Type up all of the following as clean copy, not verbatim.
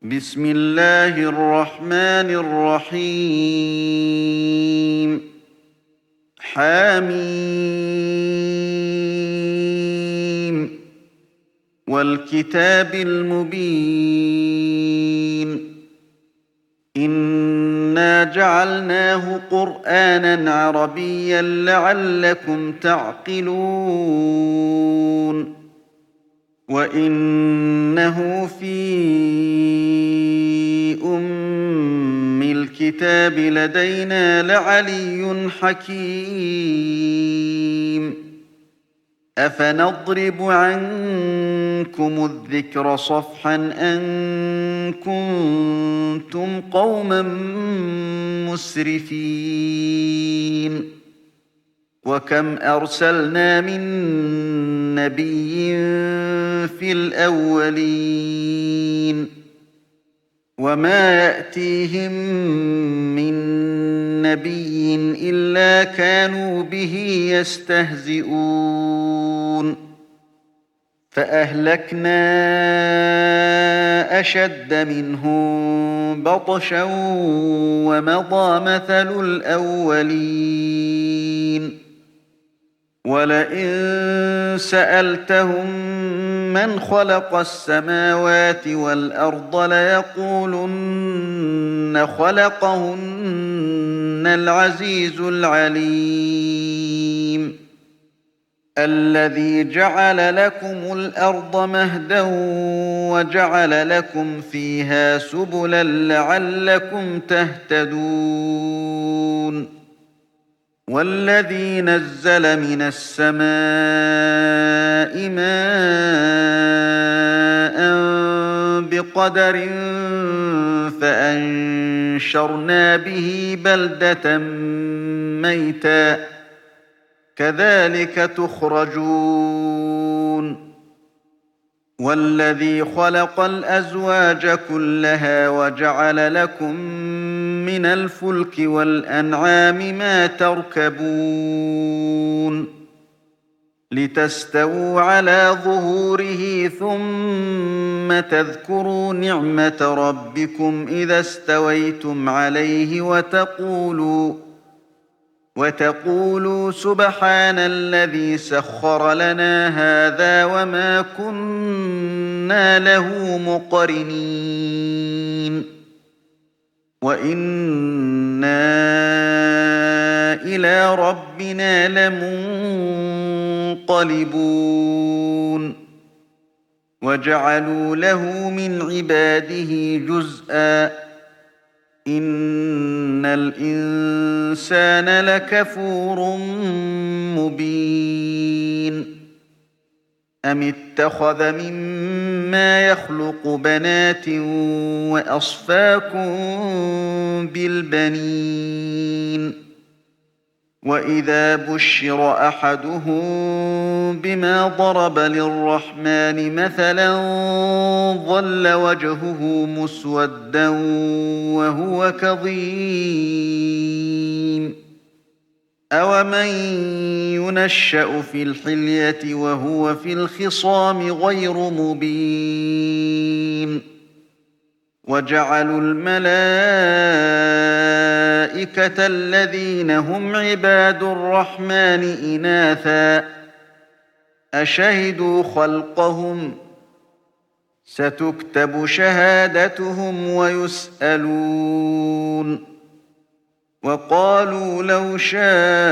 بسم الله الرحمن الرحيم. حميم والكتاب المبين. إنا جعلناه قرآنا عربيا لعلكم تعقلون وإنه في الكتاب لدينا لعلي حكيم. أفنضرب عنكم الذكر صفحا أن كنتم قوما مسرفين وكم أرسلنا من نبي في الأولين وما يأتيهم من نبي إلا كانوا به يستهزئون فأهلكنا أشد منهم بطشا ومضى مثل الأولين ولئن سألتهم من خلق السماوات والأرض ليقولن خلقهن العزيز العليم الذي جعل لكم الأرض مهدا وجعل لكم فيها سبلا لعلكم تهتدون والذي نزل من السماء ماء بقدر فأنشرنا به بلدة ميتا كذلك تخرجون والذي خلق الأزواج كلها وجعل لكم من الفلك والأنعام ما تركبون لتستووا على ظهوره ثم تذكروا نعمة ربكم إذا استويتم عليه وتقولوا سبحان الذي سخر لنا هذا وما كنا له مقرنين وإنا إلى ربنا لمنقلبون وجعلوا له من عباده جزءا إن الإنسان لكفور مبين أم اتخذ مما يخلق بنات وأصفاكم بالبنين وإذا بشر أحدهم بما ضرب للرحمن مثلا ظل وجهه مسودا وهو كظيم أومن ينشأ في الحلية وهو في الخصام غير مبين وجعلوا الملائكة الذين هم عباد الرحمن إناثا أشهدوا خلقهم ستكتب شهادتهم ويسألون وقالوا لو شاء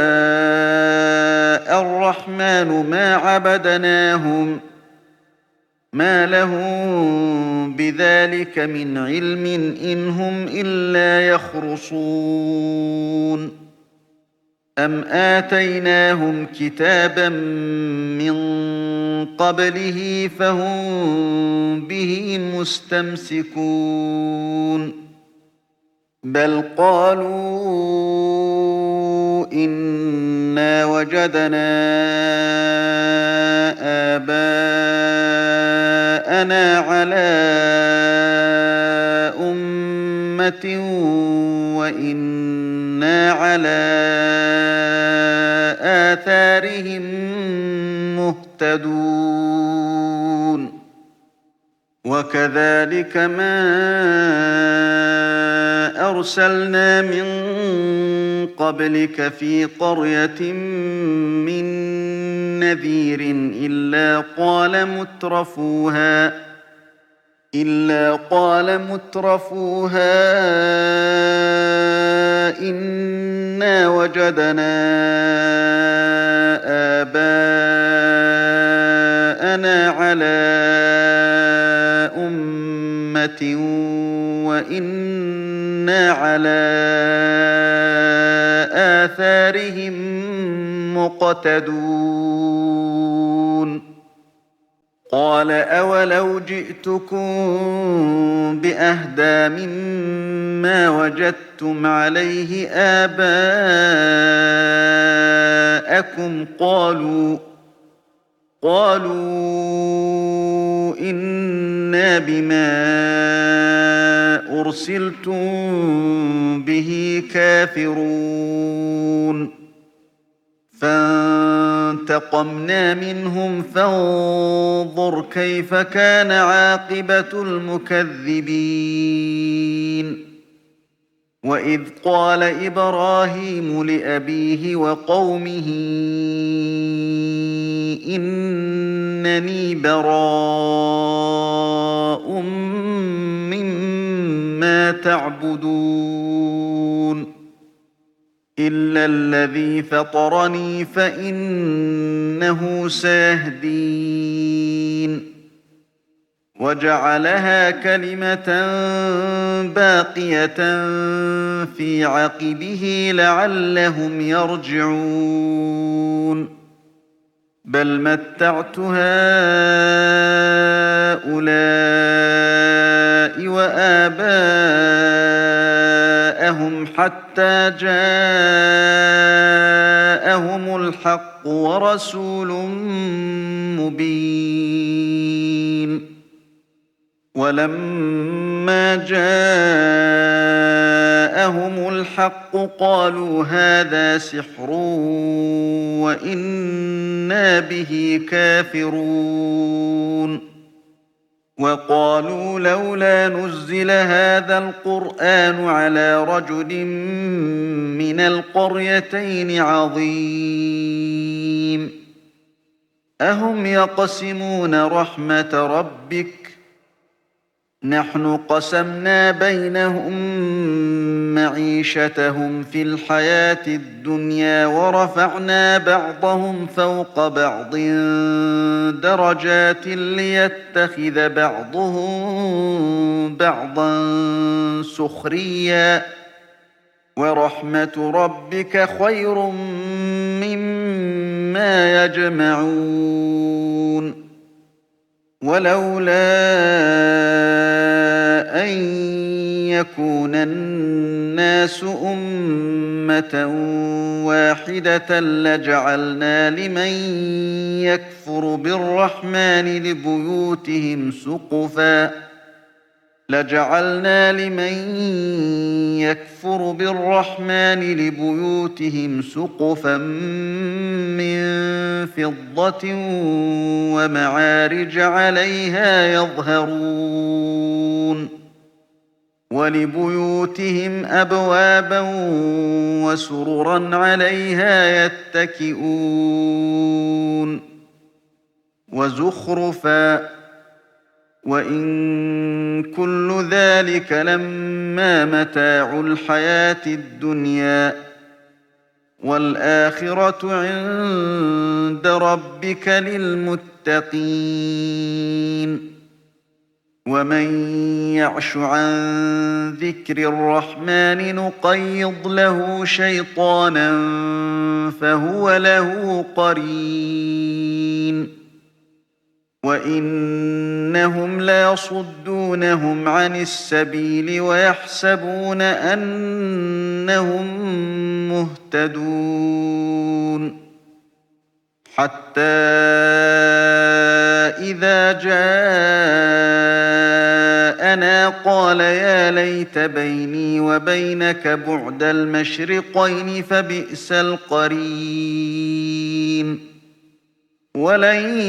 الرحمن ما عبدناهم ما لهم بذلك من علم إن هم إلا يخرصون أم آتيناهم كتابا من قبله فهم به مستمسكون بل قالوا إنا وجدنا آباءنا على أمة وإنا على آثارهم مهتدون وكذلك ما أرسلنا من قبلك في قرية من نذير إلا قال مترفوها إنا وجدنا آباءنا على أمة وإنا على آثارهم مقتدون قال أولو جئتكم بأهدى مما وجدتم عليه آباءكم قالوا إنا بما أرسلتم به كافرون فانتقمنا منهم فانظر كيف كان عاقبة المكذبين وإذ قال إبراهيم لأبيه وقومه إنني براء مما تعبدون إلا الذي فطرني فإنه سيهدين وجعلها كلمة باقية في عقبه لعلهم يرجعون بل متعت هؤلاء وآباءهم حتى جاءهم الحق ورسول مبين ولما جاءهم الحق قالوا هذا سحر وإنا به كافرون وقالوا لولا نزل هذا القرآن على رجل من القريتين عظيم أهم يقسمون رحمة ربك نحن قسمنا بينهم معيشتهم في الحياة الدنيا ورفعنا بعضهم فوق بعض درجات ليتخذ بعضهم بعضا سخريا ورحمة ربك خير مما يجمعون ولولا أن يكون الناس أمة واحدة لجعلنا لمن يكفر بالرحمن لبيوتهم سقفا من فضة ومعارج عليها يظهرون ولبيوتهم أبوابا وسررا عليها يتكئون وزخرفا وإن كل ذلك لما متاع الحياة الدنيا والآخرة عند ربك للمتقين ومن يعش عن ذكر الرحمن نقيض له شيطانا فهو له قرين وإنهم ليصدونهم عن السبيل ويحسبون أنهم مهتدون حتى إذا جاءنا قال يا ليت بيني وبينك بعد المشرقين فبئس القرين ولن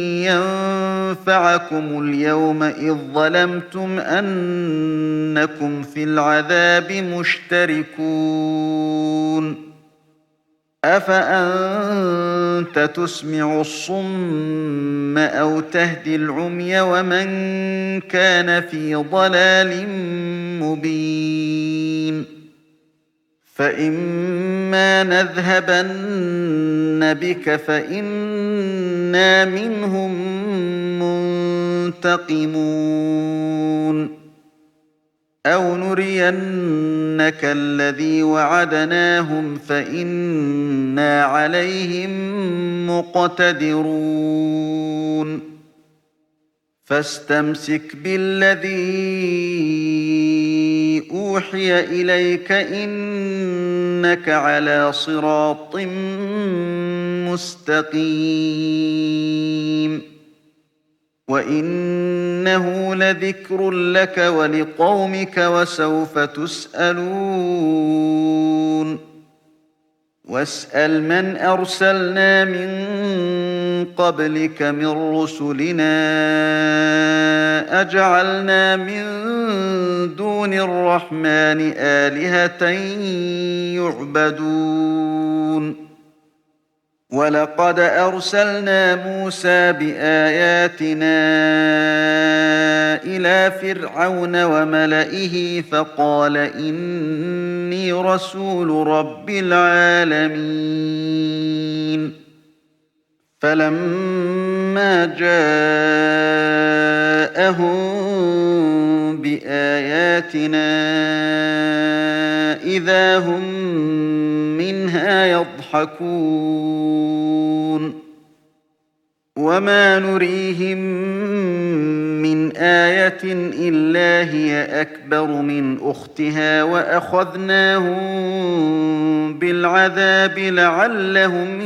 ينفعكم اليوم إذ ظلمتم أنكم في العذاب مشتركون أفأنت تسمع الصم أو تهدي العمي ومن كان في ضلال مبين فإما نذهبن بك فإنا منهم منتقمون أو نرينك الذي وعدناهم فإنا عليهم مقتدرون فاستمسك بالذي أوحي إليك إنك على صراط مستقيم وإنه لذكر لك ولقومك وسوف تسألون واسأل من أرسلنا من قبلك من رسلنا أجعلنا من دون الرحمن آلهة يعبدون ولقد أرسلنا موسى بآياتنا إلى فرعون وملئه فقال إني رسول رب العالمين فلما جاءهم بآياتنا إذا هم منها يضحكون وما نريهم من آية إلا هي أكبر من أختها وأخذناهم بالعذاب لعلهم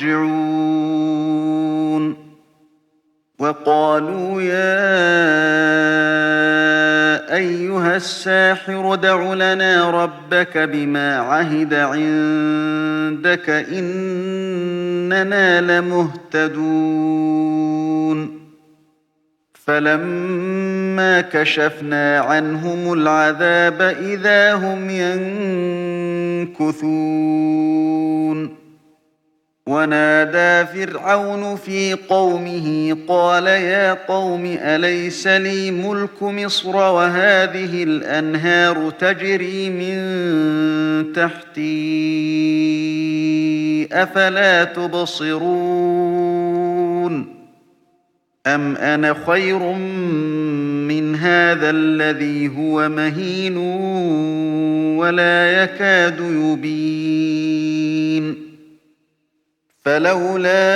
يرجعون وقالوا يا أيها الساحر ادع لنا ربك بما عهد عندك إننا لمهتدون فلما كشفنا عنهم العذاب إذا هم ينكثون ونادى فرعون في قومه قال يا قوم أليس لي ملك مصر وهذه الأنهار تجري من تحتي أفلا تبصرون أم أنا خير من هذا الذي هو مهين ولا يكاد يبين فلولا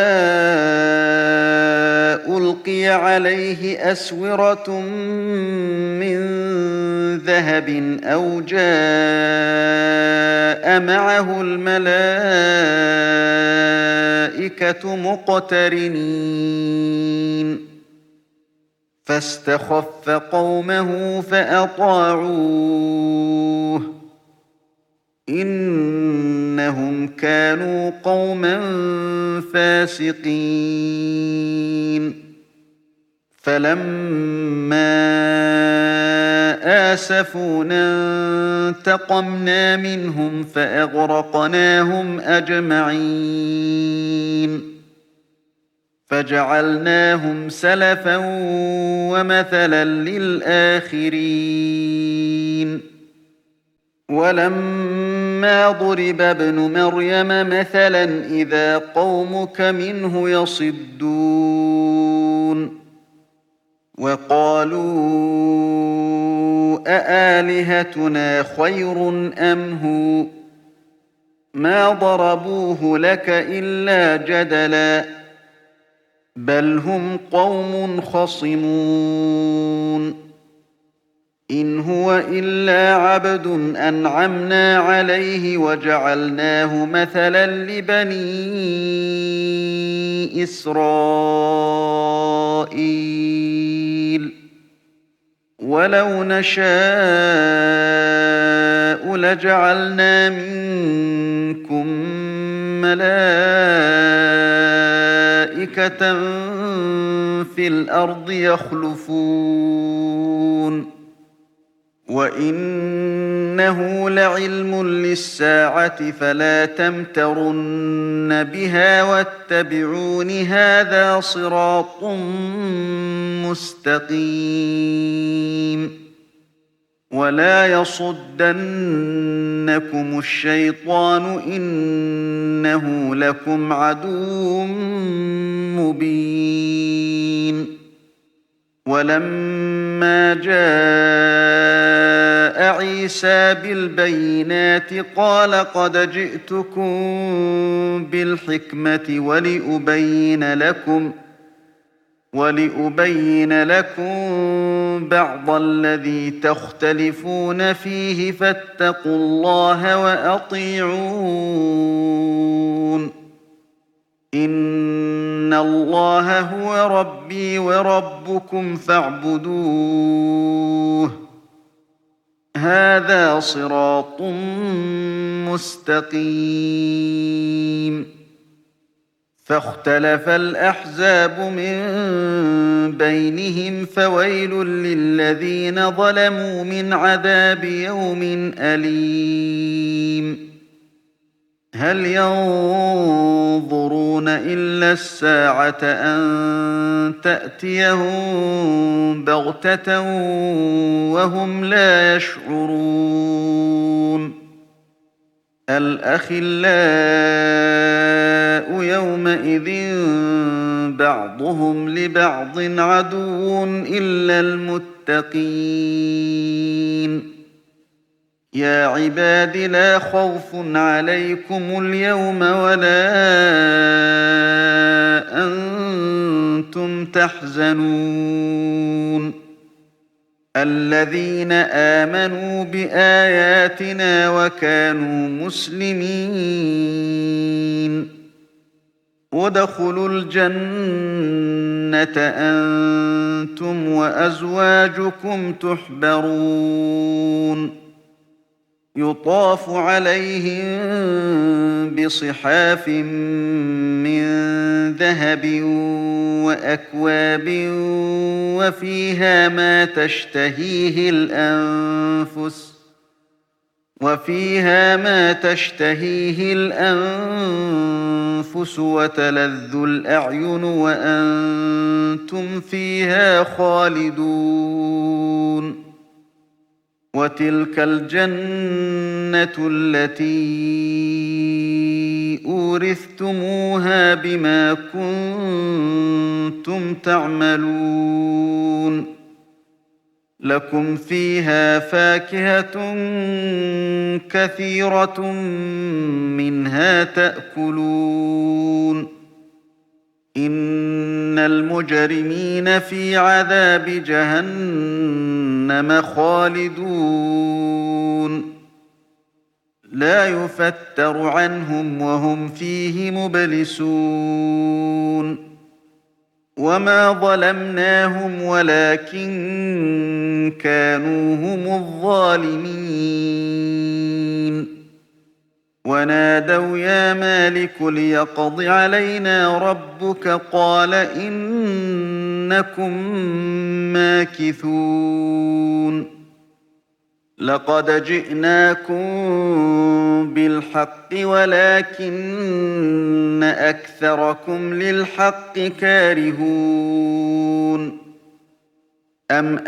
ألقي عليه أسورة من ذهب أو جاء معه الملائكة مقترنين فاستخف قومه فأطاعوه إنهم كانوا قوما فاسقين فلما آسفونا انتقمنا منهم فأغرقناهم أجمعين فجعلناهم سلفا ومثلا للآخرين ولما ضرب ابن مريم مثلا إذا قومك منه يصدون وقالوا أآلهتنا خير أم هو ما ضربوه لك إلا جدلا بل هم قوم خصمون إن هو إلا عبد أنعمنا عليه وجعلناه مثلا لبني إسرائيل ولو نشاء لجعلنا منكم ملائكة وملائكة في الأرض يخلفون وإنه لعلم للساعة فلا تمترن بها واتبعون هذا صراط مستقيم ولا يصدنكم الشيطان إنه لكم عدو مبين ولما جاء عيسى بالبينات قال قد جئتكم بالحكمة ولأبين لكم بعض الذي تختلفون فيه فاتقوا الله وأطيعون إن الله هو ربي وربكم فاعبدوه هذا صراط مستقيم فاختلف الأحزاب من بينهم فويل للذين ظلموا من عذاب يوم أليم هل ينظرون إلا الساعة أن تأتيهم بغتة وهم لا يشعرون الأخلاء يومئذ بعضهم لبعض عدو إلا المتقين يا عباد لا خوف عليكم اليوم ولا أنتم تحزنون الذين آمنوا بآياتنا وكانوا مسلمين ادخلوا الجنة أنتم وأزواجكم تحبرون يطاف عليهم بصحاف من ذهب وأكواب وفيها ما تشتهيه الأنفس وتلذ الأعين وأنتم فيها خالدون وتلك الجنة التي أورثتموها بما كنتم تعملون لكم فيها فاكهة كثيرة منها تأكلون إن المجرمين في عذاب جهنم خالدون لا يفتر عنهم وهم فيه مبلسون وما ظلمناهم ولكن كانوا هم الظالمين ونادوا يا مالك ليقض علينا ربك قال إنكم ماكثون لقد جئناكم بالحق ولكن أكثركم للحق كارهون أم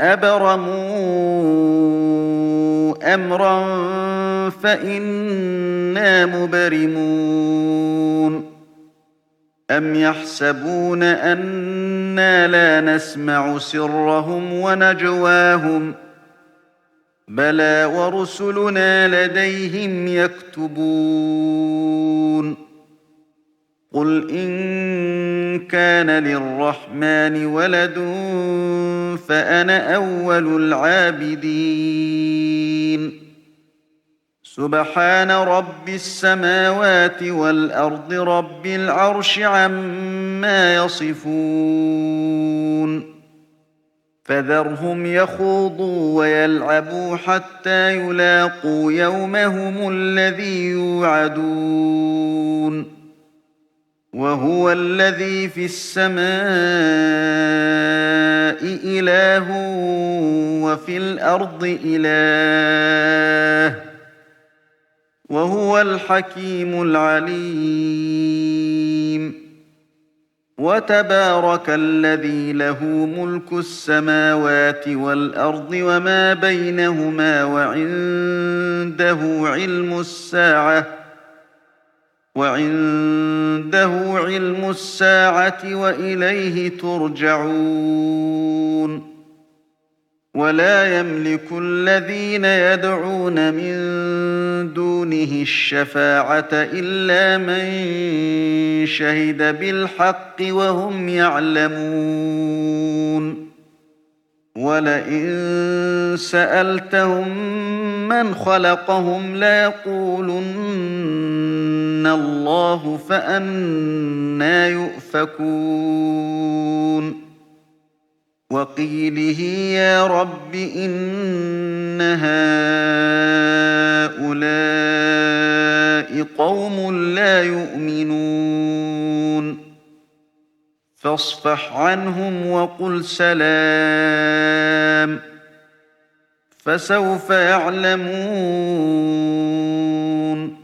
أبرموا أمرا فإنا مبرمون أم يحسبون أنا لا نسمع سرهم ونجواهم بلى ورسلنا لديهم يكتبون قل إن كان للرحمن ولد فأنا أول العابدين سبحان رب السماوات والأرض رب العرش عما يصفون فذرهم يخوضوا ويلعبوا حتى يلاقوا يومهم الذي يوعدون وهو الذي في السماء إله وفي الأرض إله وهو الحكيم العليم وتبارك الذي له ملك السماوات والأرض وما بينهما وعنده علم الساعة وإليه ترجعون ولا يملك الذين يدعون من دونه الشفاعة إلا من شهد بالحق وهم يعلمون ولئن سألتهم من خلقهم ليقولن الله فأنى يؤفكون وقيله يا رب إن هؤلاء قوم لا يؤمنون فاصفح عنهم وقل سلام فسوف يعلمون